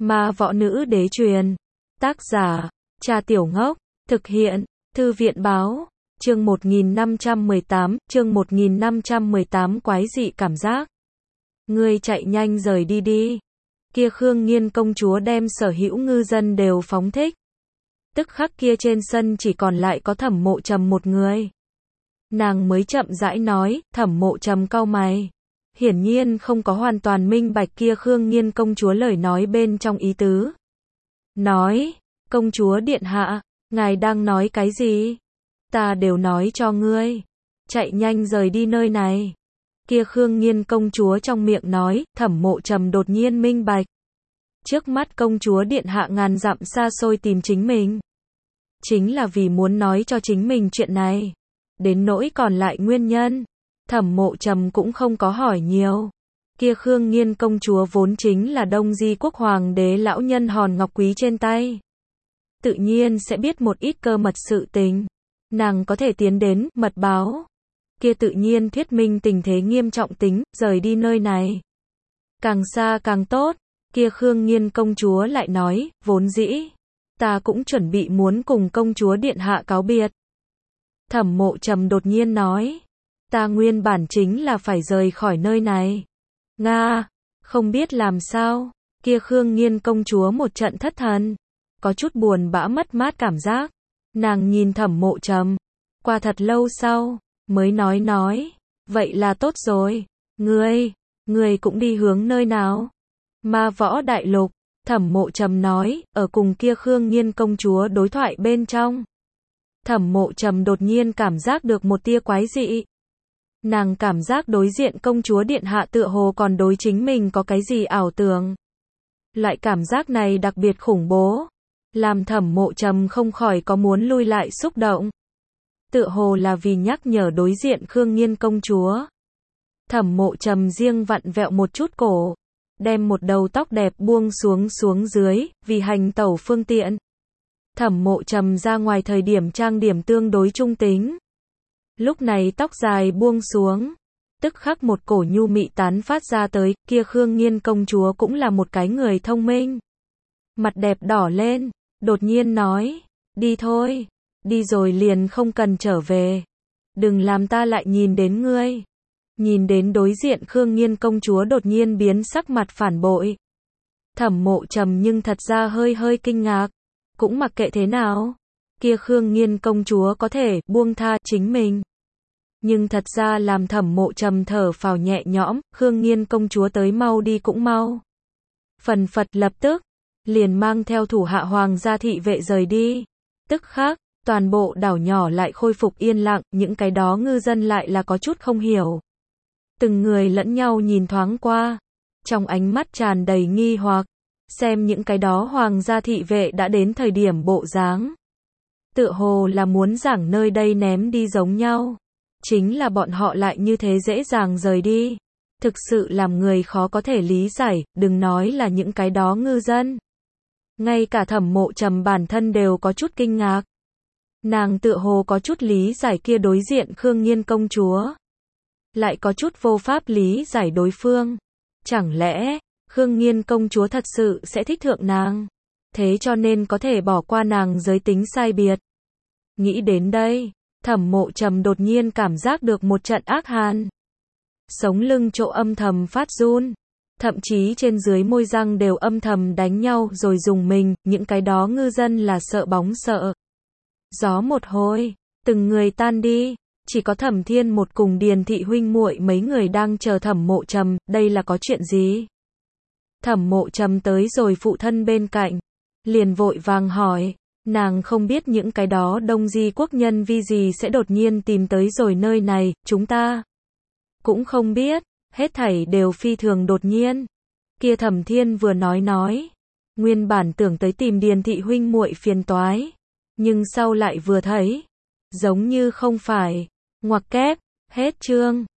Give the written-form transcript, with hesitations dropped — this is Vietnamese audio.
Ma võ nữ đế truyền. Tác giả, Cha Tiểu Ngốc. Thực hiện, Thư viện báo. Chương 1518 quái dị cảm giác. Ngươi chạy nhanh rời đi đi. Kia Khương Nghiên công chúa đem sở hữu ngư dân đều phóng thích. Tức khắc kia trên sân chỉ còn lại có Thẩm Mộ Trầm một người. Nàng mới chậm rãi nói, Thẩm Mộ Trầm cau mày. Hiển nhiên không có hoàn toàn minh bạch kia Khương Nghiên công chúa lời nói bên trong ý tứ. Nói, công chúa điện hạ, ngài đang nói cái gì? Ta đều nói cho ngươi. Chạy nhanh rời đi nơi này. Kia Khương Nghiên công chúa trong miệng nói, Thẩm Mộ Trầm đột nhiên minh bạch. Trước mắt công chúa điện hạ ngàn dặm xa xôi tìm chính mình. Chính là vì muốn nói cho chính mình chuyện này. Đến nỗi còn lại nguyên nhân. Thẩm Mộ Trầm cũng không có hỏi nhiều. Kia Khương Nghiên công chúa vốn chính là Đông Di quốc hoàng đế lão nhân hòn ngọc quý trên tay. Tự nhiên sẽ biết một ít cơ mật sự tình. Nàng có thể tiến đến, mật báo. Kia tự nhiên thuyết minh tình thế nghiêm trọng tính, rời đi nơi này. Càng xa càng tốt. Kia Khương Nghiên công chúa lại nói, vốn dĩ. Ta cũng chuẩn bị muốn cùng công chúa điện hạ cáo biệt. Thẩm Mộ Trầm đột nhiên nói. Ta nguyên bản chính là phải rời khỏi nơi này. Nga, không biết làm sao. Kia Khương Nghiên công chúa một trận thất thần. Có chút buồn bã mất mát cảm giác. Nàng nhìn Thẩm Mộ Trầm. Qua thật lâu sau, mới nói. Vậy là tốt rồi. Ngươi cũng đi hướng nơi nào? Ma võ đại lục. Thẩm Mộ Trầm nói, ở cùng kia Khương Nghiên công chúa đối thoại bên trong. Thẩm Mộ Trầm đột nhiên cảm giác được một tia quái dị. Nàng cảm giác đối diện công chúa điện hạ tựa hồ còn đối chính mình có cái gì ảo tưởng. Loại cảm giác này đặc biệt khủng bố. Làm Thẩm Mộ Trầm không khỏi có muốn lui lại xúc động. Tựa hồ là vì nhắc nhở đối diện Khương Nghiên công chúa. Thẩm Mộ Trầm riêng vặn vẹo một chút cổ. Đem một đầu tóc đẹp buông xuống dưới, vì hành tẩu phương tiện. Thẩm Mộ Trầm ra ngoài thời điểm trang điểm tương đối trung tính. Lúc này tóc dài buông xuống. Tức khắc một cổ nhu mị tán phát ra tới, kia Khương Nghiên công chúa cũng là một cái người thông minh. Mặt đẹp đỏ lên, đột nhiên nói, đi thôi, đi rồi liền không cần trở về. Đừng làm ta lại nhìn đến ngươi. Nhìn đến đối diện Khương Nghiên công chúa đột nhiên biến sắc mặt phản bội. Thẩm Mộ Trầm nhưng thật ra hơi kinh ngạc. Cũng mặc kệ thế nào. Kia Khương Nghiên công chúa có thể buông tha chính mình. Nhưng thật ra làm Thẩm Mộ Trầm thở phào nhẹ nhõm, Khương Nghiên công chúa tới mau đi cũng mau. Phần phật lập tức, liền mang theo thủ hạ hoàng gia thị vệ rời đi. Tức khắc, toàn bộ đảo nhỏ lại khôi phục yên lặng, những cái đó ngư dân lại là có chút không hiểu. Từng người lẫn nhau nhìn thoáng qua, trong ánh mắt tràn đầy nghi hoặc, xem những cái đó hoàng gia thị vệ đã đến thời điểm bộ dáng. Tựa hồ là muốn giảng nơi đây ném đi giống nhau. Chính là bọn họ lại như thế dễ dàng rời đi. Thực sự làm người khó có thể lý giải, đừng nói là những cái đó ngư dân. Ngay cả Thẩm Mộ Trầm bản thân đều có chút kinh ngạc. Nàng tựa hồ có chút lý giải kia đối diện Khương Nghiên công chúa. Lại có chút vô pháp lý giải đối phương. Chẳng lẽ, Khương Nghiên công chúa thật sự sẽ thích thượng nàng? Thế cho nên có thể bỏ qua nàng giới tính sai biệt. Nghĩ đến đây, Thẩm Mộ Trầm đột nhiên cảm giác được một trận ác hàn. Sống lưng chỗ âm thầm phát run. Thậm chí trên dưới môi răng đều âm thầm đánh nhau rồi dùng mình, những cái đó ngư dân là sợ bóng sợ. Gió một hồi, từng người tan đi. Chỉ có Thẩm Thiên một cùng Điền thị huynh muội mấy người đang chờ Thẩm Mộ Trầm, đây là có chuyện gì? Thẩm Mộ Trầm tới rồi phụ thân bên cạnh, liền vội vàng hỏi, nàng không biết những cái đó Đông Di quốc nhân vi gì sẽ đột nhiên tìm tới rồi nơi này, chúng ta cũng không biết, hết thảy đều phi thường đột nhiên. Kia Thẩm Thiên vừa nói, nguyên bản tưởng tới tìm Điền thị huynh muội phiền toái, nhưng sau lại vừa thấy, giống như không phải. Ngoặc kép, hết chương.